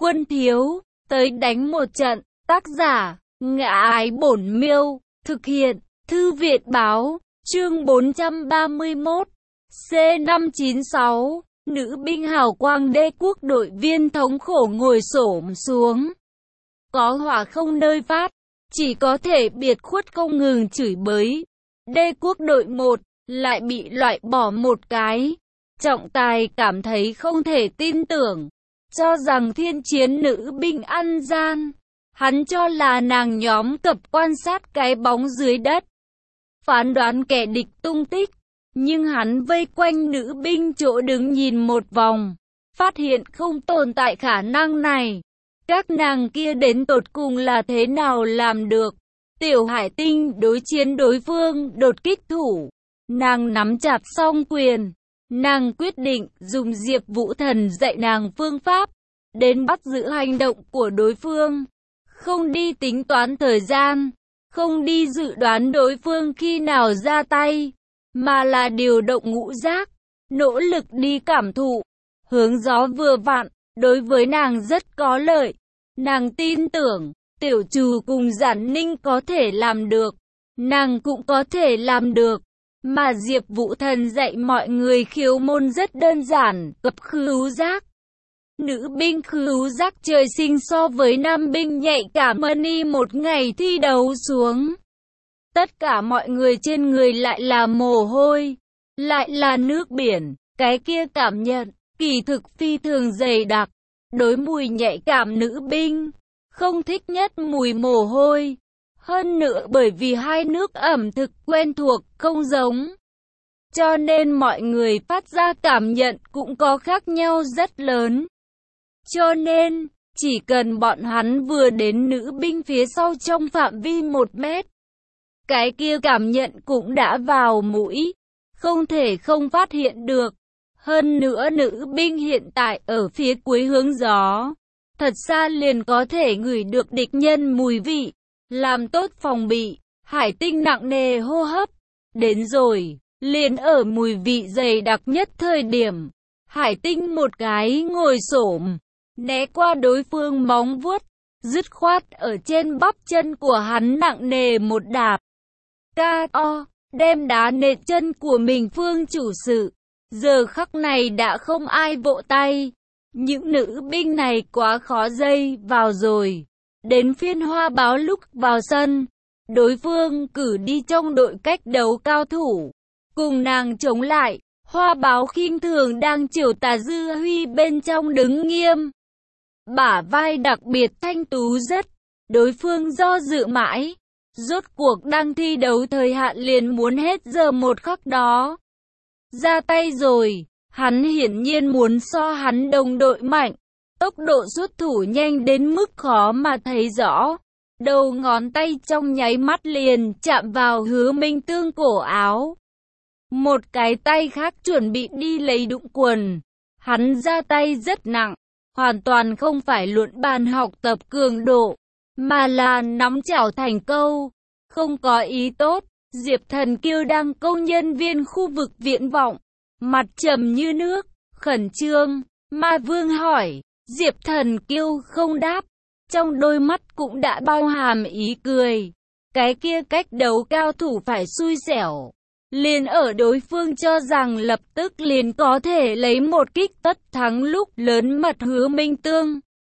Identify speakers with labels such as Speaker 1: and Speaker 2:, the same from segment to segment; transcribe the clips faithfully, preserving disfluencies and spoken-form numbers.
Speaker 1: Quân thiếu, tới đánh một trận. Tác giả, Ngã Ái Bổn Miêu. Thực hiện, Thư viện báo. Chương bốn trăm ba mươi mốt. C năm chín sáu. Nữ binh hào quang đế quốc đội viên thống khổ ngồi xổm xuống. Có hỏa không nơi phát, chỉ có thể biệt khuất không ngừng chửi bới. Đế quốc đội một lại bị loại bỏ một cái. Trọng tài cảm thấy không thể tin tưởng, cho rằng thiên chiến nữ binh ăn gian. Hắn cho là nàng nhóm cập quan sát cái bóng dưới đất, phán đoán kẻ địch tung tích. Nhưng hắn vây quanh nữ binh chỗ đứng nhìn một vòng, phát hiện không tồn tại khả năng này. Các nàng kia đến tột cùng là thế nào làm được? Tiểu Hải Tinh đối chiến đối phương đột kích thủ, nàng nắm chặt song quyền. Nàng quyết định dùng Diệp Vũ Thần dạy nàng phương pháp, đến bắt giữ hành động của đối phương. Không đi tính toán thời gian, không đi dự đoán đối phương khi nào ra tay, mà là điều động ngũ giác, nỗ lực đi cảm thụ. Hướng gió vừa vặn, đối với nàng rất có lợi. Nàng tin tưởng, Tiểu Trù cùng Giản Ninh có thể làm được, nàng cũng có thể làm được. Mà Diệp Vũ Thần dạy mọi người khiếu môn rất đơn giản, cập khứu giác. Nữ binh khứu giác trời sinh so với nam binh nhạy cảm hơn y một ngày thi đấu xuống. Tất cả mọi người trên người lại là mồ hôi, lại là nước biển, cái kia cảm nhận, kỳ thực phi thường dày đặc. Đối mùi nhạy cảm nữ binh, không thích nhất mùi mồ hôi. Hơn nữa bởi vì hai nước ẩm thực quen thuộc, không giống, cho nên mọi người phát ra cảm nhận cũng có khác nhau rất lớn. Cho nên, chỉ cần bọn hắn vừa đến nữ binh phía sau trong phạm vi một mét, cái kia cảm nhận cũng đã vào mũi, không thể không phát hiện được. Hơn nữa nữ binh hiện tại ở phía cuối hướng gió, thật xa liền có thể ngửi được địch nhân mùi vị, làm tốt phòng bị. Hải Tinh nặng nề hô hấp, đến rồi, liền ở mùi vị dày đặc nhất thời điểm. Hải Tinh một cái ngồi xổm, né qua đối phương móng vuốt, dứt khoát ở trên bắp chân của hắn nặng nề một đạp. Ca o, đem đá nện chân của mình phương chủ sự. Giờ khắc này đã không ai vỗ tay. Những nữ binh này quá khó dây vào rồi. Đến phiên Hoa Báo lúc vào sân, đối phương cử đi trong đội cách đấu cao thủ, cùng nàng chống lại. Hoa Báo khinh thường đang chiều Tà Dư Huy bên trong đứng nghiêm, bả vai đặc biệt thanh tú rất. Đối phương do dự mãi, rốt cuộc đang thi đấu thời hạn liền muốn hết giờ một khắc đó ra tay rồi. Hắn hiển nhiên muốn so hắn đồng đội mạnh, tốc độ xuất thủ nhanh đến mức khó mà thấy rõ. Đầu ngón tay trong nháy mắt liền chạm vào Hứa Minh Tương cổ áo. Một cái tay khác chuẩn bị đi lấy đụng quần. Hắn ra tay rất nặng, hoàn toàn không phải luận bàn học tập cường độ, mà là nắm chảo thành câu. Không có ý tốt. Diệp Thần Kiêu đang câu nhân viên khu vực viễn vọng, mặt trầm như nước, khẩn trương. Ma Vương hỏi, Diệp Thần Kiêu không đáp, trong đôi mắt cũng đã bao hàm ý cười. Cái kia cách đấu cao thủ phải xui xẻo, liền ở đối phương cho rằng lập tức liền có thể lấy một kích tất thắng lúc lớn mật Hứa Minh Tương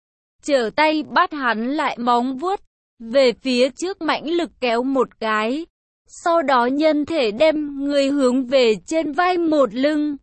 Speaker 1: trở tay bắt hắn lại móng vuốt về phía trước mạnh lực kéo một cái, sau đó nhân thể đem người hướng về trên vai một lưng.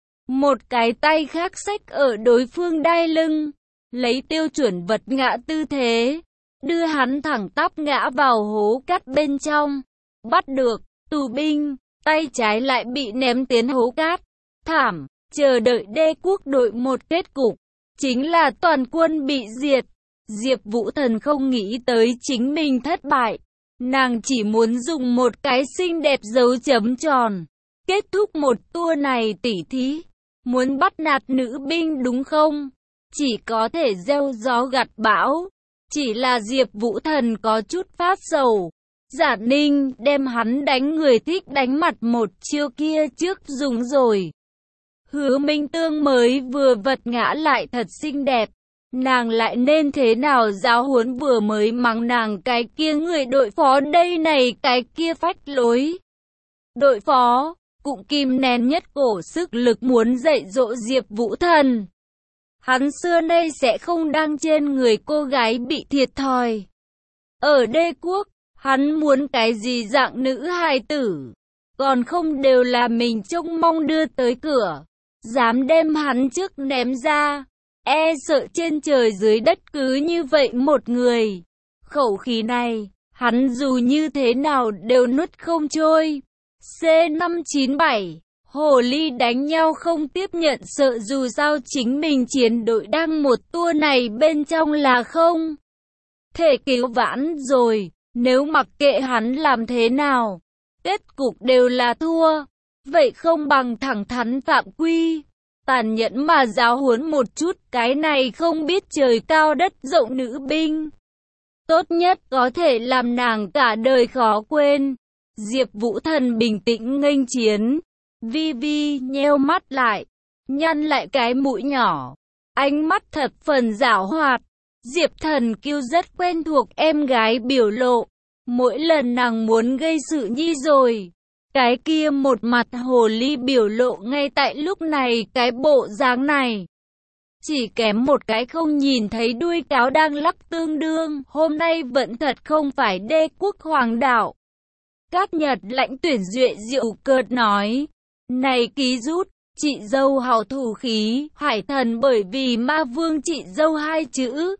Speaker 1: Một cái tay khác xách ở đối phương đai lưng, lấy tiêu chuẩn vật ngã tư thế, đưa hắn thẳng tắp ngã vào hố cát bên trong. Bắt được, tù binh, tay trái lại bị ném tiến hố cát. Thảm, chờ đợi đế quốc đội một kết cục, chính là toàn quân bị diệt. Diệp Vũ Thần không nghĩ tới chính mình thất bại. Nàng chỉ muốn dùng một cái xinh đẹp dấu chấm tròn, kết thúc một tour này tỉ thí. Muốn bắt nạt nữ binh đúng không? Chỉ có thể gieo gió gặt bão. Chỉ là Diệp Vũ Thần có chút phát sầu. Giản Ninh đem hắn đánh người thích đánh mặt một chiêu kia trước dùng rồi. Hứa Minh Tương mới vừa vật ngã lại thật xinh đẹp. nàng lại nên thế nào giáo huấn vừa mới mắng nàng cái kia người đội phó đây này cái kia phách lối. Đội phó, cũng kìm nén nhất cổ sức lực muốn dạy dỗ Diệp Vũ Thần. Hắn xưa nay sẽ không đăng trên người cô gái bị thiệt thòi. Ở đế quốc, hắn muốn cái gì dạng nữ hài tử, còn không đều là mình trông mong đưa tới cửa. Dám đem hắn trước ném ra, e sợ trên trời dưới đất cứ như vậy một người. Khẩu khí này, hắn dù như thế nào đều nuốt không trôi. C năm chín bảy, hồ ly đánh nhau không tiếp nhận sợ dù sao chính mình chiến đội đang một tour này bên trong là không thể cứu vãn rồi, nếu mặc kệ hắn làm thế nào, kết cục đều là thua, vậy không bằng thẳng thắn phạm quy, tàn nhẫn mà giáo huấn một chút cái này không biết trời cao đất rộng nữ binh. Tốt nhất có thể làm nàng cả đời khó quên. Diệp Vũ Thần bình tĩnh nghênh chiến. Vi Vi nheo mắt lại, nhăn lại cái mũi nhỏ, ánh mắt thật phần giảo hoạt. Diệp Thần Kiêu rất quen thuộc em gái biểu lộ, mỗi lần nàng muốn gây sự nhi rồi, cái kia một mặt hồ ly biểu lộ ngay tại lúc này cái bộ dáng này. Chỉ kém một cái không nhìn thấy đuôi cáo đang lắc tương đương, hôm nay vẫn thật không phải đế quốc hoàng đạo. Cát Nhật Lãnh Tuyển Duệ diệu cợt nói, này ký rút, chị dâu hào thủ khí, Hải Thần bởi vì ma vương chị dâu hai chữ.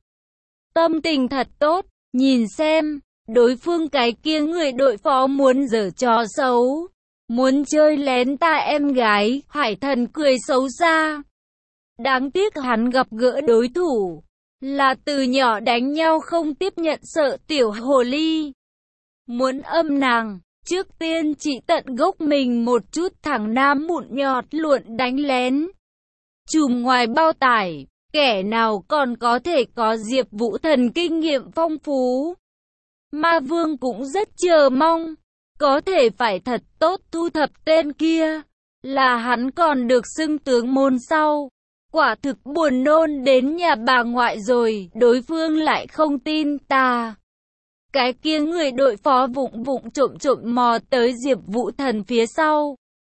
Speaker 1: Tâm tình thật tốt, nhìn xem, đối phương cái kia người đội phó muốn giở trò xấu, muốn chơi lén ta em gái, Hải Thần cười xấu xa. Đáng tiếc hắn gặp gỡ đối thủ, là từ nhỏ đánh nhau không tiếp nhận sợ tiểu hồ ly. Muốn âm nàng, trước tiên chỉ tận gốc mình một chút thằng nam mụn nhọt luộn đánh lén. Chùm ngoài bao tải, kẻ nào còn có thể có Diệp Vũ Thần kinh nghiệm phong phú. Ma Vương cũng rất chờ mong, có thể phải thật tốt thu thập tên kia, là hắn còn được xưng tướng môn sau. Quả thực buồn nôn đến nhà bà ngoại rồi, đối phương lại không tin ta. Cái kia người đội phó vụng vụng trộm trộm mò tới Diệp Vũ Thần phía sau.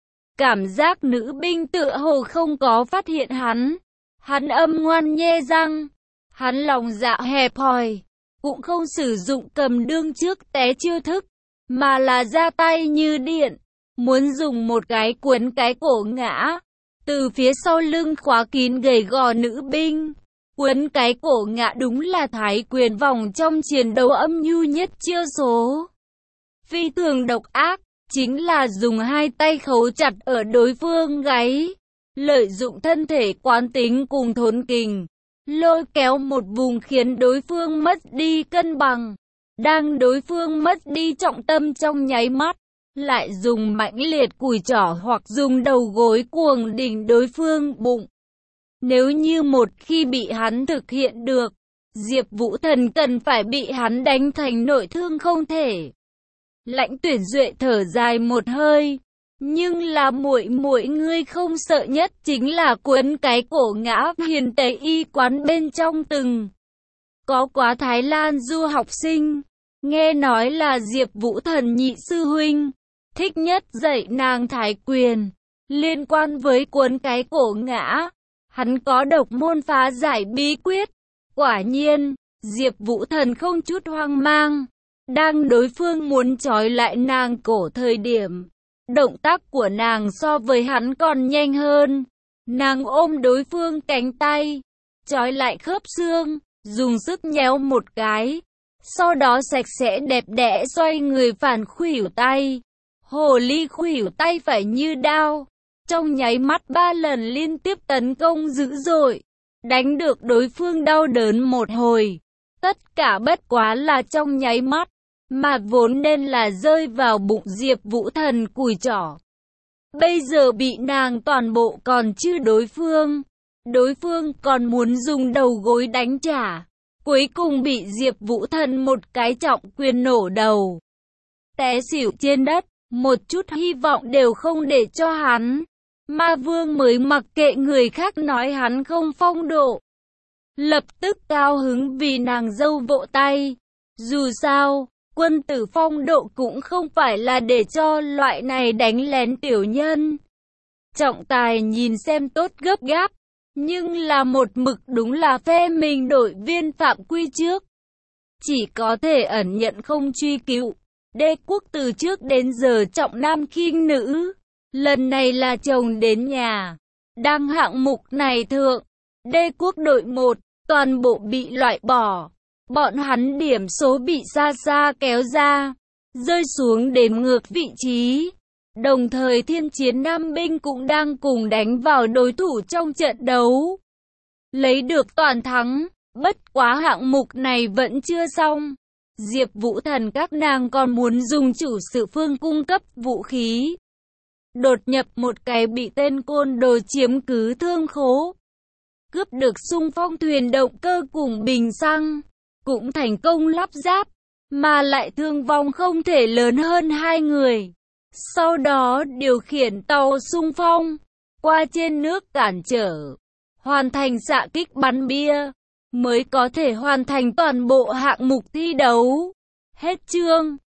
Speaker 1: Cảm giác nữ binh tựa hồ không có phát hiện hắn. Hắn âm ngoan nhe răng. Hắn lòng dạ hẹp hòi, cũng không sử dụng cầm đương trước té chiêu thức, mà là ra tay như điện, muốn dùng một cái cuốn cái cổ ngã. Từ phía sau lưng khóa kín gầy gò nữ binh, cuốn cái cổ ngã đúng là thái quyền vòng trong chiến đấu âm nhu nhất chiêu số. Phi thường độc ác, chính là dùng hai tay khấu chặt ở đối phương gáy, lợi dụng thân thể quán tính cùng thốn kình, lôi kéo một vùng khiến đối phương mất đi cân bằng. Đang đối phương mất đi trọng tâm trong nháy mắt, lại dùng mãnh liệt cùi trỏ hoặc dùng đầu gối cuồng đỉnh đối phương bụng. Nếu như một khi bị hắn thực hiện được, Diệp Vũ Thần cần phải bị hắn đánh thành nội thương không thể. Lãnh Tuyển Duệ thở dài một hơi, nhưng là muội muội ngươi không sợ nhất chính là cuốn cái cổ ngã. Hiền Tây y quán bên trong từng có quá Thái Lan du học sinh, nghe nói là Diệp Vũ Thần nhị sư huynh thích nhất dạy nàng thái quyền, liên quan với cuốn cái cổ ngã, hắn có độc môn phá giải bí quyết. Quả nhiên, Diệp Vũ Thần không chút hoang mang, đang đối phương muốn trói lại nàng cổ thời điểm, động tác của nàng so với hắn còn nhanh hơn. Nàng ôm đối phương cánh tay, trói lại khớp xương, dùng sức nhéo một cái, sau đó sạch sẽ đẹp đẽ xoay người phản khuỷu tay. Hồ ly khuỷu tay phải như đao, trong nháy mắt ba lần liên tiếp tấn công dữ dội, đánh được đối phương đau đớn một hồi. Tất cả bất quá là trong nháy mắt, mà vốn nên là rơi vào bụng Diệp Vũ Thần cùi trỏ. Bây giờ bị nàng toàn bộ còn chưa đối phương, đối phương còn muốn dùng đầu gối đánh trả, cuối cùng bị Diệp Vũ Thần một cái trọng quyền nổ đầu, té xỉu trên đất. Một chút hy vọng đều không để cho hắn. Ma Vương mới mặc kệ người khác nói hắn không phong độ. lập tức cao hứng vì nàng dâu vỗ tay. Dù sao, quân tử phong độ cũng không phải là để cho loại này đánh lén tiểu nhân. Trọng tài nhìn xem tốt gấp gáp, nhưng là một mực đúng là phe mình đội viên phạm quy trước. Chỉ có thể ẩn nhận không truy cứu. Đế quốc từ trước đến giờ trọng nam khinh nữ. Lần này là chồng đến nhà. Đang hạng mục này thượng. Đế quốc đội một, toàn bộ bị loại bỏ. Bọn hắn điểm số bị xa xa kéo ra. Rơi xuống đếm ngược vị trí. Đồng thời thiên chiến Nam binh cũng đang cùng đánh vào đối thủ trong trận đấu. Lấy được toàn thắng. Bất quá hạng mục này vẫn chưa xong. Diệp Vũ Thần các nàng còn muốn dùng chủ sự phương cung cấp vũ khí. Đột nhập một cái bị tên côn đồ chiếm cứ thương khố. Cướp được xung phong thuyền động cơ cùng bình xăng. Cũng thành công lắp ráp. Mà lại thương vong không thể lớn hơn hai người. Sau đó điều khiển tàu xung phong. Qua trên nước cản trở. Hoàn thành xạ kích bắn bia. Mới có thể hoàn thành toàn bộ hạng mục thi đấu. Hết chương.